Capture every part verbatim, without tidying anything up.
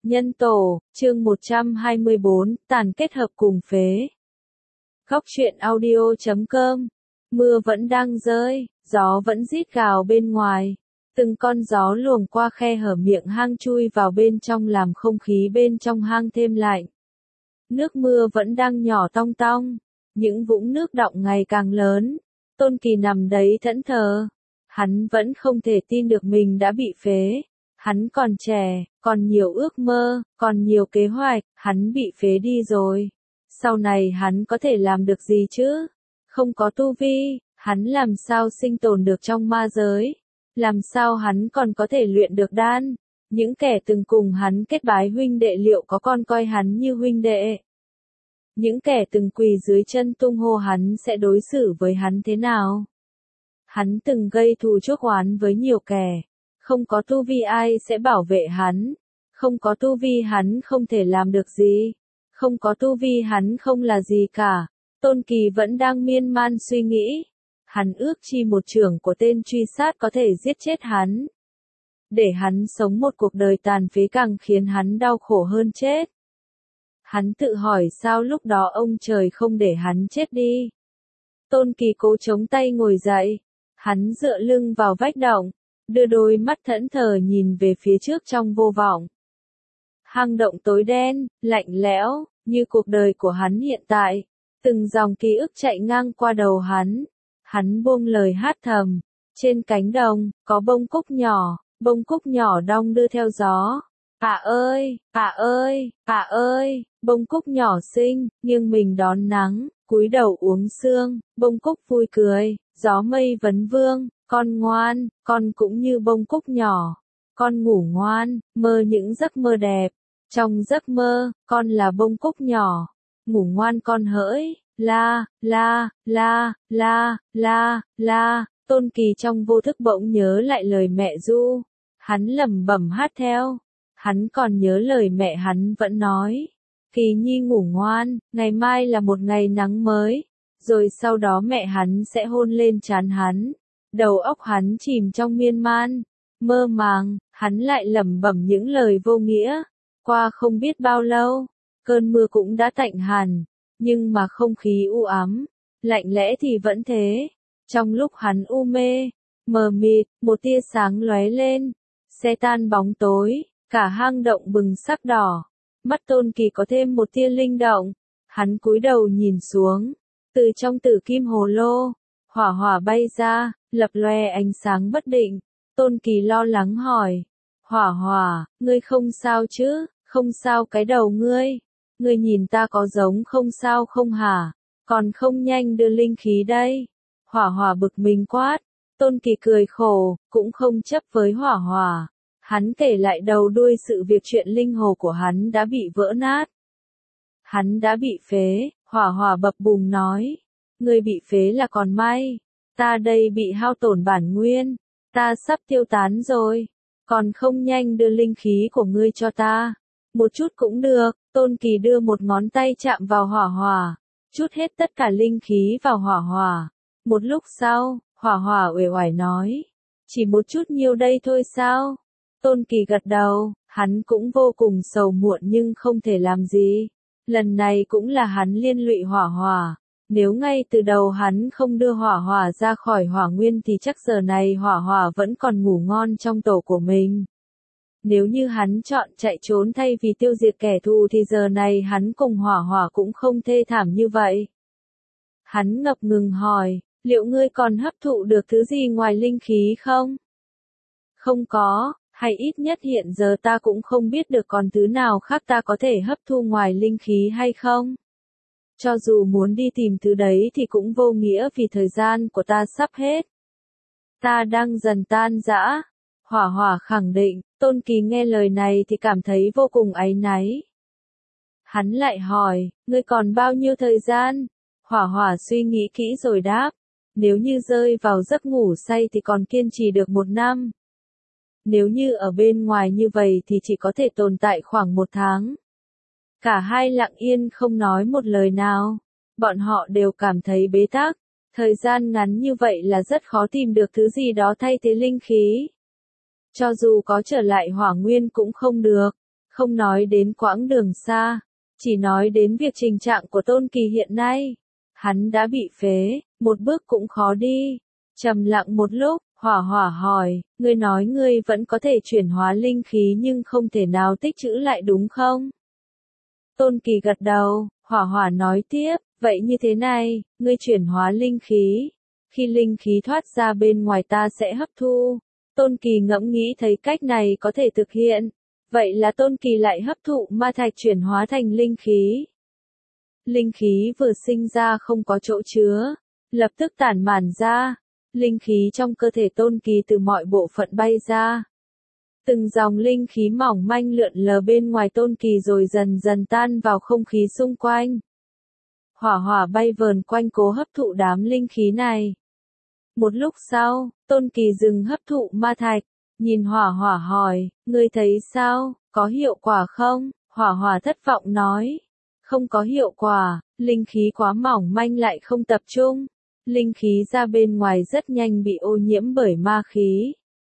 Nhân tổ, chương một trăm hai mươi bốn, tàn kết hợp cùng phế. Góc truyện audio chấm com. Mưa vẫn đang rơi, gió vẫn rít gào bên ngoài. Từng con gió luồng qua khe hở miệng hang chui vào bên trong làm không khí bên trong hang thêm lạnh. Nước mưa vẫn đang nhỏ tong tong, những vũng nước đọng ngày càng lớn. Tôn Kỳ nằm đấy thẫn thờ. Hắn vẫn không thể tin được mình đã bị phế. Hắn còn trẻ, còn nhiều ước mơ, còn nhiều kế hoạch, hắn bị phế đi rồi. Sau này hắn có thể làm được gì chứ? Không có tu vi, hắn làm sao sinh tồn được trong ma giới? Làm sao hắn còn có thể luyện được đan? Những kẻ từng cùng hắn kết bái huynh đệ liệu có còn coi hắn như huynh đệ? Những kẻ từng quỳ dưới chân tung hô hắn sẽ đối xử với hắn thế nào? Hắn từng gây thù chuốc oán với nhiều kẻ. Không có tu vi ai sẽ bảo vệ hắn. Không có tu vi hắn không thể làm được gì. Không có tu vi hắn không là gì cả. Tôn Kỳ vẫn đang miên man suy nghĩ. Hắn ước chi một trưởng của tên truy sát có thể giết chết hắn. Để hắn sống một cuộc đời tàn phế càng khiến hắn đau khổ hơn chết. Hắn tự hỏi sao lúc đó ông trời không để hắn chết đi. Tôn Kỳ cố chống tay ngồi dậy. Hắn dựa lưng vào vách động. Đưa đôi mắt thẫn thờ nhìn về phía trước trong vô vọng. Hang động tối đen, lạnh lẽo, như cuộc đời của hắn hiện tại. Từng dòng ký ức chạy ngang qua đầu hắn. Hắn buông lời hát thầm. Trên cánh đồng, có bông cúc nhỏ, bông cúc nhỏ đong đưa theo gió. À ơi, à ơi, à ơi, bông cúc nhỏ xinh, nghiêng mình đón nắng, cúi đầu uống sương, bông cúc vui cười, gió mây vấn vương. Con ngoan, con cũng như bông cúc nhỏ. Con ngủ ngoan, mơ những giấc mơ đẹp. Trong giấc mơ, con là bông cúc nhỏ. Ngủ ngoan con hỡi, la, la, la, la, la, la. Tôn Kỳ trong vô thức bỗng nhớ lại lời mẹ ru. Hắn lẩm bẩm hát theo. Hắn còn nhớ lời mẹ hắn vẫn nói. Kỳ nhi ngủ ngoan, ngày mai là một ngày nắng mới. Rồi sau đó mẹ hắn sẽ hôn lên trán hắn. Đầu óc hắn chìm trong miên man, mơ màng, hắn lại lẩm bẩm những lời vô nghĩa. Qua không biết bao lâu, cơn mưa cũng đã tạnh hẳn, nhưng mà không khí u ám, lạnh lẽ thì vẫn thế. Trong lúc hắn u mê, mờ mịt, một tia sáng lóe lên, xe tan bóng tối, cả hang động bừng sắc đỏ. Mắt Tôn Kỳ có thêm một tia linh động, hắn cúi đầu nhìn xuống, từ trong tử kim hồ lô, hỏa hỏa bay ra. Lập loe ánh sáng bất định. Tôn Kỳ lo lắng hỏi. Hỏa hỏa, ngươi không sao chứ? Không sao cái đầu ngươi. Ngươi nhìn ta có giống không sao không hả? Còn không nhanh đưa linh khí đây. Hỏa hỏa bực mình quát. Tôn Kỳ cười khổ, cũng không chấp với hỏa hỏa. Hắn kể lại đầu đuôi sự việc chuyện linh hồ của hắn đã bị vỡ nát. Hắn đã bị phế, hỏa hỏa bập bùng nói. Ngươi bị phế là còn may. Ta đây bị hao tổn bản nguyên, ta sắp tiêu tán rồi, còn không nhanh đưa linh khí của ngươi cho ta. Một chút cũng được. Tôn Kỳ đưa một ngón tay chạm vào hỏa hỏa, chút hết tất cả linh khí vào hỏa hỏa. Một lúc sau, hỏa hỏa uể oải nói, chỉ một chút nhiêu đây thôi sao? Tôn Kỳ gật đầu, hắn cũng vô cùng sầu muộn nhưng không thể làm gì. Lần này cũng là hắn liên lụy hỏa hỏa. Nếu ngay từ đầu hắn không đưa hỏa hỏa ra khỏi hỏa nguyên thì chắc giờ này hỏa hỏa vẫn còn ngủ ngon trong tổ của mình. Nếu như hắn chọn chạy trốn thay vì tiêu diệt kẻ thù thì giờ này hắn cùng hỏa hỏa cũng không thê thảm như vậy. Hắn ngập ngừng hỏi, liệu ngươi còn hấp thụ được thứ gì ngoài linh khí không? Không có, hay ít nhất hiện giờ ta cũng không biết được còn thứ nào khác ta có thể hấp thu ngoài linh khí hay không? Cho dù muốn đi tìm thứ đấy thì cũng vô nghĩa vì thời gian của ta sắp hết. Ta đang dần tan rã. Hỏa hỏa khẳng định. Tôn Kỳ nghe lời này thì cảm thấy vô cùng áy náy. Hắn lại hỏi, ngươi còn bao nhiêu thời gian? Hỏa hỏa suy nghĩ kỹ rồi đáp. Nếu như rơi vào giấc ngủ say thì còn kiên trì được một năm. Nếu như ở bên ngoài như vậy thì chỉ có thể tồn tại khoảng một tháng. Cả hai lặng yên không nói một lời nào. Bọn họ đều cảm thấy bế tắc. Thời gian ngắn như vậy là rất khó tìm được thứ gì đó thay thế linh khí. Cho dù có trở lại hỏa nguyên cũng không được. Không nói đến quãng đường xa, chỉ nói đến việc tình trạng của Tôn Kỳ hiện nay. Hắn đã bị phế, một bước cũng khó đi. Trầm lặng một lúc, Hỏa Hỏa hỏi, ngươi nói ngươi vẫn có thể chuyển hóa linh khí nhưng không thể nào tích trữ lại đúng không? Tôn Kỳ gật đầu, Hỏa Hỏa nói tiếp, vậy như thế này, ngươi chuyển hóa linh khí. Khi linh khí thoát ra bên ngoài ta sẽ hấp thu. Tôn Kỳ ngẫm nghĩ thấy cách này có thể thực hiện. Vậy là Tôn Kỳ lại hấp thụ ma thạch chuyển hóa thành linh khí. Linh khí vừa sinh ra không có chỗ chứa, lập tức tản màn ra. Linh khí trong cơ thể Tôn Kỳ từ mọi bộ phận bay ra. Từng dòng linh khí mỏng manh lượn lờ bên ngoài Tôn Kỳ rồi dần dần tan vào không khí xung quanh. Hỏa Hỏa bay vờn quanh cố hấp thụ đám linh khí này. Một lúc sau, Tôn Kỳ dừng hấp thụ ma thạch, nhìn Hỏa Hỏa hỏi, ngươi thấy sao, có hiệu quả không? Hỏa Hỏa thất vọng nói, không có hiệu quả, linh khí quá mỏng manh lại không tập trung. Linh khí ra bên ngoài rất nhanh bị ô nhiễm bởi ma khí.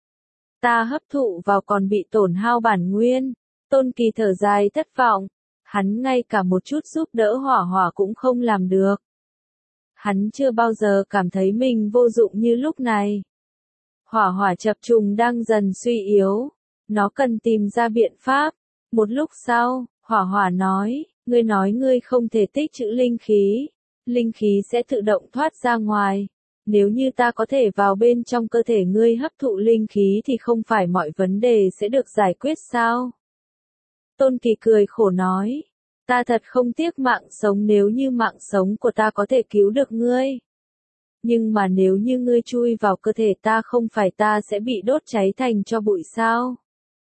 Ta hấp thụ vào còn bị tổn hao bản nguyên. Tôn Kỳ thở dài thất vọng. Hắn ngay cả một chút giúp đỡ Hỏa Hỏa cũng không làm được. Hắn chưa bao giờ cảm thấy mình vô dụng như lúc này. Hỏa Hỏa chập trùng đang dần suy yếu. Nó cần tìm ra biện pháp. Một lúc sau, Hỏa Hỏa nói, ngươi nói ngươi không thể tích trữ linh khí. Linh khí sẽ tự động thoát ra ngoài. Nếu như ta có thể vào bên trong cơ thể ngươi hấp thụ linh khí thì không phải mọi vấn đề sẽ được giải quyết sao? Tôn Kỳ cười khổ nói, ta thật không tiếc mạng sống nếu như mạng sống của ta có thể cứu được ngươi. Nhưng mà nếu như ngươi chui vào cơ thể ta không phải ta sẽ bị đốt cháy thành tro bụi sao?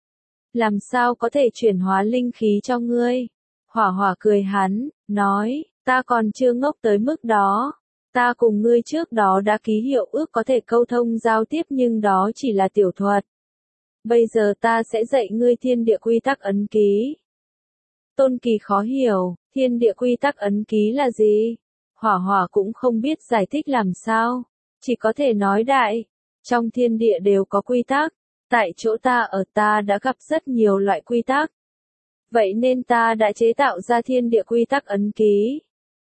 Làm sao có thể chuyển hóa linh khí cho ngươi? Hỏa Hỏa cười hắn, nói, ta còn chưa ngốc tới mức đó. Ta cùng ngươi trước đó đã ký hiệu ước có thể câu thông giao tiếp nhưng đó chỉ là tiểu thuật. Bây giờ ta sẽ dạy ngươi thiên địa quy tắc ấn ký. Tôn Kỳ khó hiểu, thiên địa quy tắc ấn ký là gì? Hỏa Hỏa cũng không biết giải thích làm sao. Chỉ có thể nói đại. Trong thiên địa đều có quy tắc. Tại chỗ ta ở ta đã gặp rất nhiều loại quy tắc. Vậy nên ta đã chế tạo ra thiên địa quy tắc ấn ký.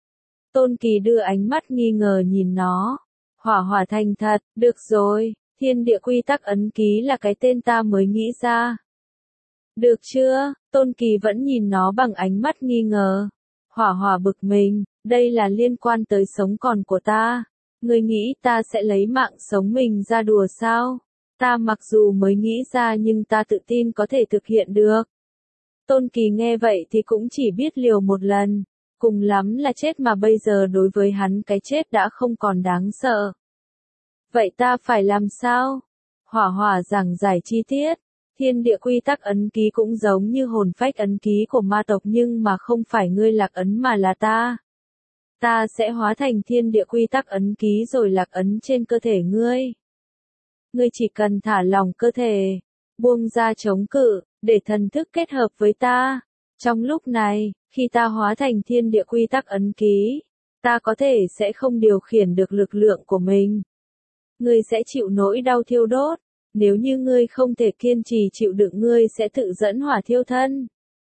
Tôn Kỳ đưa ánh mắt nghi ngờ nhìn nó. Hỏa Hỏa thành thật, được rồi, thiên địa quy tắc ấn ký là cái tên ta mới nghĩ ra. Được chưa? Tôn Kỳ vẫn nhìn nó bằng ánh mắt nghi ngờ. Hỏa Hỏa bực mình, đây là liên quan tới sống còn của ta. Ngươi nghĩ ta sẽ lấy mạng sống mình ra đùa sao? Ta mặc dù mới nghĩ ra nhưng ta tự tin có thể thực hiện được. Tôn Kỳ nghe vậy thì cũng chỉ biết liều một lần. Cùng lắm là chết mà bây giờ đối với hắn cái chết đã không còn đáng sợ. Vậy ta phải làm sao? Hỏa Hỏa giảng giải chi tiết. Thiên địa quy tắc ấn ký cũng giống như hồn phách ấn ký của ma tộc nhưng mà không phải ngươi lạc ấn mà là ta. Ta sẽ hóa thành thiên địa quy tắc ấn ký rồi lạc ấn trên cơ thể ngươi. Ngươi chỉ cần thả lỏng cơ thể, buông ra chống cự, để thần thức kết hợp với ta. Trong lúc này, khi ta hóa thành thiên địa quy tắc ấn ký, ta có thể sẽ không điều khiển được lực lượng của mình. Ngươi sẽ chịu nỗi đau thiêu đốt. Nếu như ngươi không thể kiên trì chịu đựng ngươi sẽ tự dẫn hỏa thiêu thân.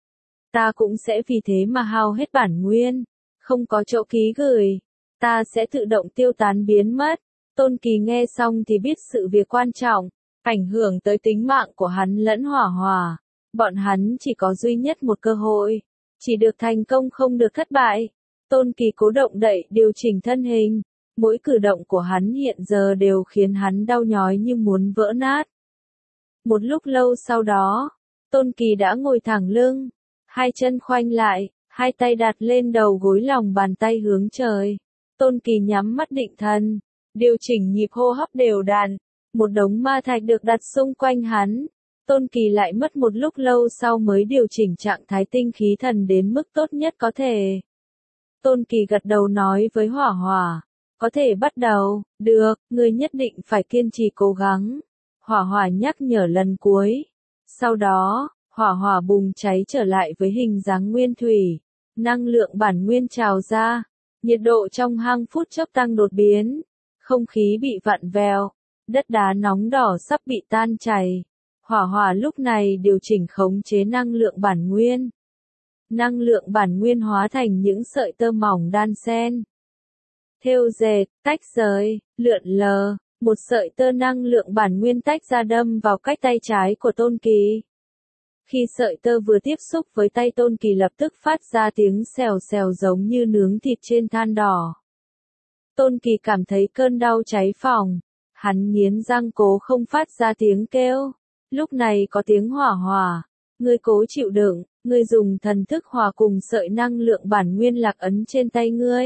Ta cũng sẽ vì thế mà hao hết bản nguyên. Không có chỗ ký gửi. Ta sẽ tự động tiêu tán biến mất. Tôn Kỳ nghe xong thì biết sự việc quan trọng. Ảnh hưởng tới tính mạng của hắn lẫn Hỏa Hỏa. Bọn hắn chỉ có duy nhất một cơ hội. Chỉ được thành công không được thất bại. Tôn Kỳ cố động đậy điều chỉnh thân hình. Mỗi cử động của hắn hiện giờ đều khiến hắn đau nhói như muốn vỡ nát. Một lúc lâu sau đó, Tôn Kỳ đã ngồi thẳng lưng, hai chân khoanh lại, hai tay đặt lên đầu gối lòng bàn tay hướng trời. Tôn Kỳ nhắm mắt định thần, điều chỉnh nhịp hô hấp đều đặn. Một đống ma thạch được đặt xung quanh hắn. Tôn Kỳ lại mất một lúc lâu sau mới điều chỉnh trạng thái tinh khí thần đến mức tốt nhất có thể. Tôn Kỳ gật đầu nói với Hỏa Hỏa. Có thể bắt đầu, được, ngươi nhất định phải kiên trì cố gắng. Hỏa Hỏa nhắc nhở lần cuối. Sau đó, Hỏa Hỏa bùng cháy trở lại với hình dáng nguyên thủy. Năng lượng bản nguyên trào ra. Nhiệt độ trong hang phút chốc tăng đột biến. Không khí bị vặn vẹo. Đất đá nóng đỏ sắp bị tan chảy. Hỏa hỏa lúc này điều chỉnh khống chế năng lượng bản nguyên. Năng lượng bản nguyên hóa thành những sợi tơ mỏng đan xen. Thêu dệt, tách rời, lượn lờ, một sợi tơ năng lượng bản nguyên tách ra đâm vào cách tay trái của Tôn Kỳ. Khi sợi tơ vừa tiếp xúc với tay Tôn Kỳ lập tức phát ra tiếng xèo xèo giống như nướng thịt trên than đỏ. Tôn Kỳ cảm thấy cơn đau cháy phòng. Hắn nghiến răng cố không phát ra tiếng kêu. Lúc này có tiếng hỏa hỏa. Ngươi cố chịu đựng, ngươi dùng thần thức hòa cùng sợi năng lượng bản nguyên lạc ấn trên tay ngươi.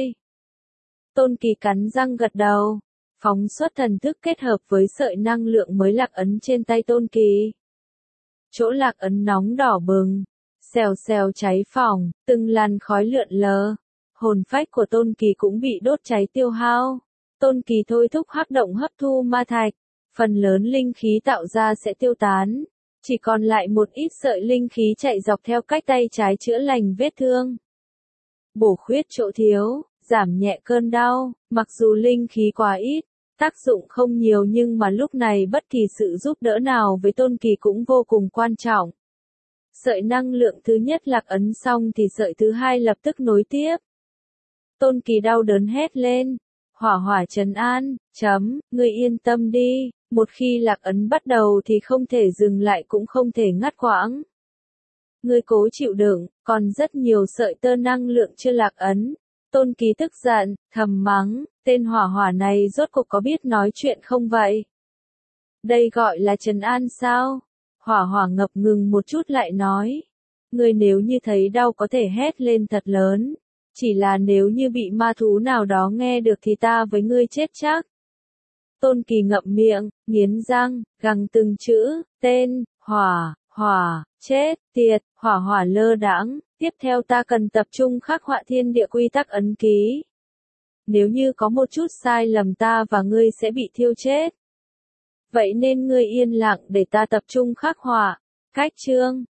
Tôn Kỳ cắn răng gật đầu. Phóng xuất thần thức kết hợp với sợi năng lượng mới lạc ấn trên tay Tôn Kỳ. Chỗ lạc ấn nóng đỏ bừng. Xèo xèo cháy phỏng, từng làn khói lượn lờ. Hồn phách của Tôn Kỳ cũng bị đốt cháy tiêu hao. Tôn Kỳ thôi thúc hắc động hấp thu ma thạch. Phần lớn linh khí tạo ra sẽ tiêu tán. Chỉ còn lại một ít sợi linh khí chạy dọc theo cách tay trái chữa lành vết thương. Bổ khuyết chỗ thiếu, giảm nhẹ cơn đau, mặc dù linh khí quá ít, tác dụng không nhiều nhưng mà lúc này bất kỳ sự giúp đỡ nào với Tôn Kỳ cũng vô cùng quan trọng. Sợi năng lượng thứ nhất lạc ấn xong thì sợi thứ hai lập tức nối tiếp. Tôn Kỳ đau đớn hét lên. Hỏa hỏa trấn an, chấm, ngươi yên tâm đi, một khi lạc ấn bắt đầu thì không thể dừng lại cũng không thể ngắt quãng. Ngươi cố chịu đựng, còn rất nhiều sợi tơ năng lượng chưa lạc ấn. Tôn Kỳ tức giận, thầm mắng, tên hỏa hỏa này rốt cuộc có biết nói chuyện không vậy? Đây gọi là trấn an sao? Hỏa hỏa ngập ngừng một chút lại nói. Ngươi nếu như thấy đau có thể hét lên thật lớn. Chỉ là nếu như bị ma thú nào đó nghe được thì ta với ngươi chết chắc. Tôn Kỳ ngậm miệng, nghiến răng, gằn từng chữ, tên, hỏa, hỏa, chết, tiệt, hỏa hỏa lơ đãng. Tiếp theo ta cần tập trung khắc họa thiên địa quy tắc ấn ký. Nếu như có một chút sai lầm ta và ngươi sẽ bị thiêu chết. Vậy nên ngươi yên lặng để ta tập trung khắc họa. Cách chương